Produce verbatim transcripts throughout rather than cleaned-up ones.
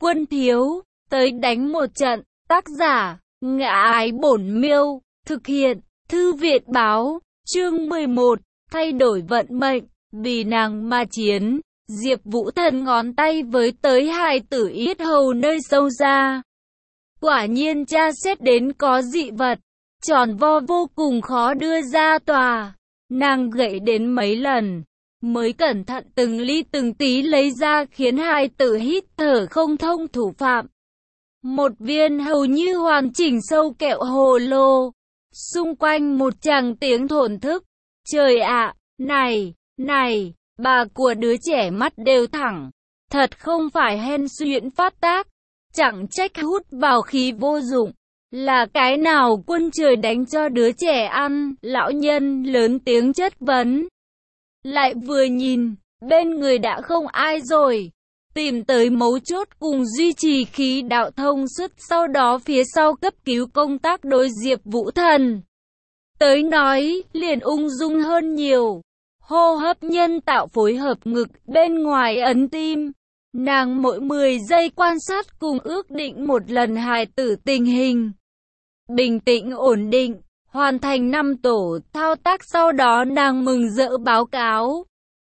Quân thiếu, tới đánh một trận. Tác giả, Ngã Ái Bổn Miêu. Thực hiện, Thư viện báo. Chương mười một, thay đổi vận mệnh. Vì nàng mà chiến. Diệp Vũ Thần ngón tay với tới hài tử yết hầu nơi sâu ra. Quả nhiên tra xét đến có dị vật. Tròn vo vô cùng khó đưa ra tòa. Nàng gậy đến mấy lần, mới cẩn thận từng ly từng tí lấy ra, khiến hài tử hít thở không thông. Thủ phạm, một viên hầu như hoàn chỉnh sâu kẹo hồ lô. Xung quanh một tràng tiếng thổn thức. Trời ạ, này, này, bà của đứa trẻ mắt đều thẳng. Thật không phải hen suyễn phát tác. Chẳng trách hút vào khí vô dụng. Là cái nào quân trời đánh cho đứa trẻ ăn? Lão nhân lớn tiếng chất vấn. Lại vừa nhìn, bên người đã không ai rồi. Tìm tới mấu chốt cùng duy trì khí đạo thông suốt. Sau đó phía sau cấp cứu công tác đối Diệp Vũ Thần tới nói liền ung dung hơn nhiều. Hô hấp nhân tạo phối hợp ngực bên ngoài ấn tim. Nàng mỗi mười giây quan sát cùng ước định một lần hài tử tình hình. Bình tĩnh ổn định, hoàn thành năm tổ thao tác, sau đó nàng mừng rỡ báo cáo.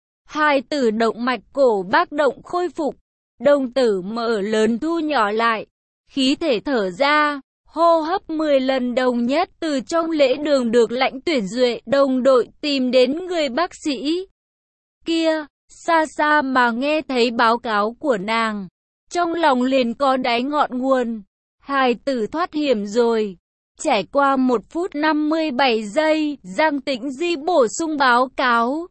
Hài tử động mạch cổ bác động khôi phục, đồng tử mở lớn thu nhỏ lại, khí thể thở ra, hô hấp mười lần đồng nhất. Từ trong lễ đường được Lãnh Tuyển Duệ đồng đội tìm đến người bác sĩ kia, xa xa mà nghe thấy báo cáo của nàng, trong lòng liền có đáy ngọn nguồn. Hài tử thoát hiểm rồi. Trải qua một phút năm mươi bảy giây, Giang Tĩnh Di bổ sung báo cáo.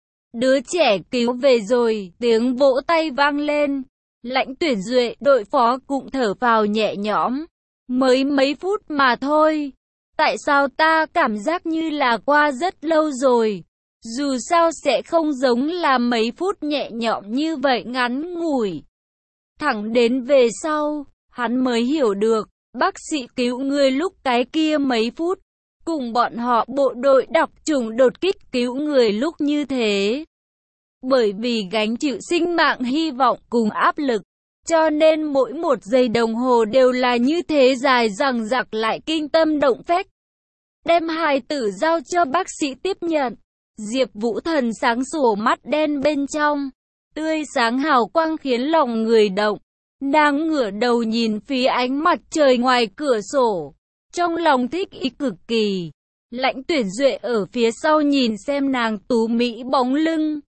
Đứa trẻ cứu về rồi, tiếng vỗ tay vang lên. Lãnh Tuyển Duệ đội phó cũng thở phào nhẹ nhõm. Mới mấy phút mà thôi. Tại sao ta cảm giác như là qua rất lâu rồi? Dù sao sẽ không giống là mấy phút nhẹ nhõm như vậy ngắn ngủi. Thẳng đến về sau, hắn mới hiểu được. Bác sĩ cứu người lúc cái kia mấy phút, cùng bọn họ bộ đội đặc chủng đột kích cứu người lúc như thế. Bởi vì gánh chịu sinh mạng hy vọng cùng áp lực, cho nên mỗi một giây đồng hồ đều là như thế dài dằng dặc lại kinh tâm động phách. Đem hài tử giao cho bác sĩ tiếp nhận. Diệp Vũ Thần sáng sủa mắt đen bên trong, tươi sáng hào quang khiến lòng người động. Nàng ngửa đầu nhìn phía ánh mặt trời ngoài cửa sổ, trong lòng thích ý cực kỳ. Lãnh Tuyển Duệ ở phía sau nhìn xem nàng tú mỹ bóng lưng,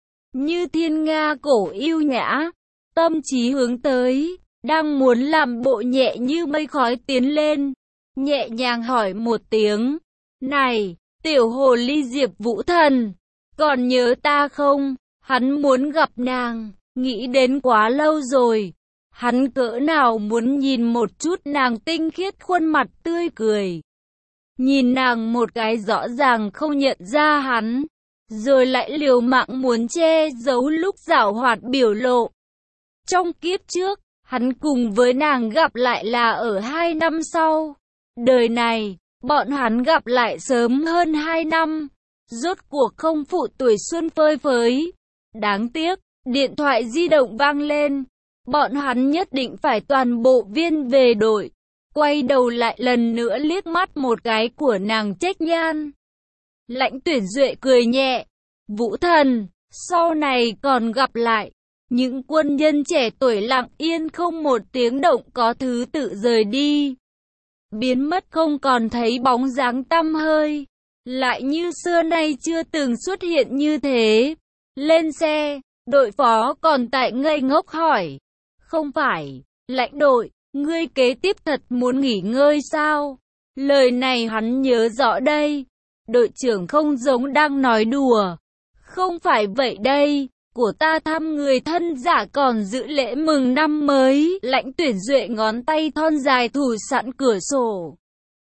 như thiên nga cổ yêu nhã, tâm trí hướng tới, đang muốn làm bộ nhẹ như mây khói tiến lên, nhẹ nhàng hỏi một tiếng, này, tiểu hồ ly Diệp Vũ Thần, còn nhớ ta không? Hắn muốn gặp nàng, nghĩ đến quá lâu rồi. Hắn cỡ nào muốn nhìn một chút nàng tinh khiết khuôn mặt tươi cười. Nhìn nàng một cái rõ ràng không nhận ra hắn, rồi lại liều mạng muốn che giấu lúc giảo hoạt biểu lộ. Trong kiếp trước, hắn cùng với nàng gặp lại là ở hai năm sau. Đời này, bọn hắn gặp lại sớm hơn hai năm. Rốt cuộc không phụ tuổi xuân phơi phới. Đáng tiếc, điện thoại di động vang lên. Bọn hắn nhất định phải toàn bộ viên về đội. Quay đầu lại lần nữa liếc mắt một cái của nàng Trách Nhan. Lãnh Tuyển Duệ cười nhẹ. Vũ Thần, sau này còn gặp lại. Những quân nhân trẻ tuổi lặng yên không một tiếng động có thứ tự rời đi. Biến mất không còn thấy bóng dáng tăm hơi. Lại như xưa nay chưa từng xuất hiện như thế. Lên xe, đội phó còn tại ngây ngốc hỏi. Không phải, lãnh đội, ngươi kế tiếp thật muốn nghỉ ngơi sao? Lời này hắn nhớ rõ đây. Đội trưởng không giống đang nói đùa. Không phải vậy đây, của ta thăm người thân giả còn giữ lễ mừng năm mới. Lãnh Tuyển Duệ ngón tay thon dài thủ sẵn cửa sổ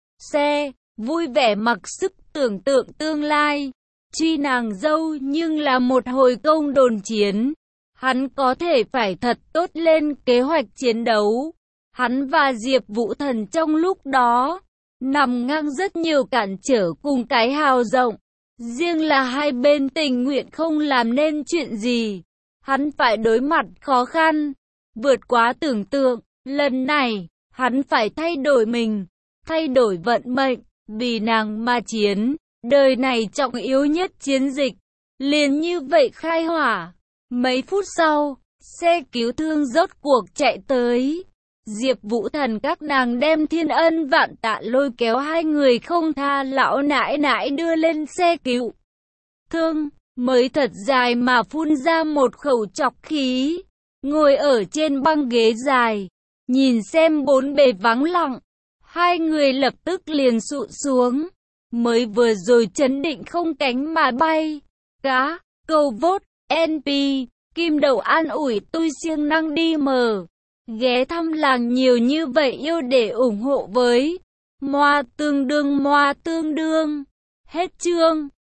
xe, vui vẻ mặc sức tưởng tượng tương lai. Truy nàng dâu nhưng là một hồi công đồn chiến. Hắn có thể phải thật tốt lên kế hoạch chiến đấu. Hắn và Diệp Vũ Thần trong lúc đó, nằm ngang rất nhiều cản trở cùng cái hào rộng. Riêng là hai bên tình nguyện không làm nên chuyện gì. Hắn phải đối mặt khó khăn. vượt quá tưởng tượng. Lần này, hắn phải thay đổi mình, thay đổi vận mệnh, vì nàng mà chiến. Đời này trọng yếu nhất chiến dịch. Liền như vậy khai hỏa. Mấy phút sau, xe cứu thương rốt cuộc chạy tới. Diệp Vũ Thần các nàng đem thiên ân vạn tạ lôi kéo hai người không tha lão nãi nãi đưa lên xe cứu thương, mới thật dài mà phun ra một khẩu trọc khí. Ngồi ở trên băng ghế dài, nhìn xem bốn bề vắng lặng, hai người lập tức liền sụt xuống. Mới vừa rồi chấn định không cánh mà bay. Cá, câu vốt, en pê, kim đầu an ủi tôi siêng năng đi mờ. Ghé thăm làng nhiều như vậy yêu để ủng hộ với. Moa tương đương moa tương đương. Hết chương.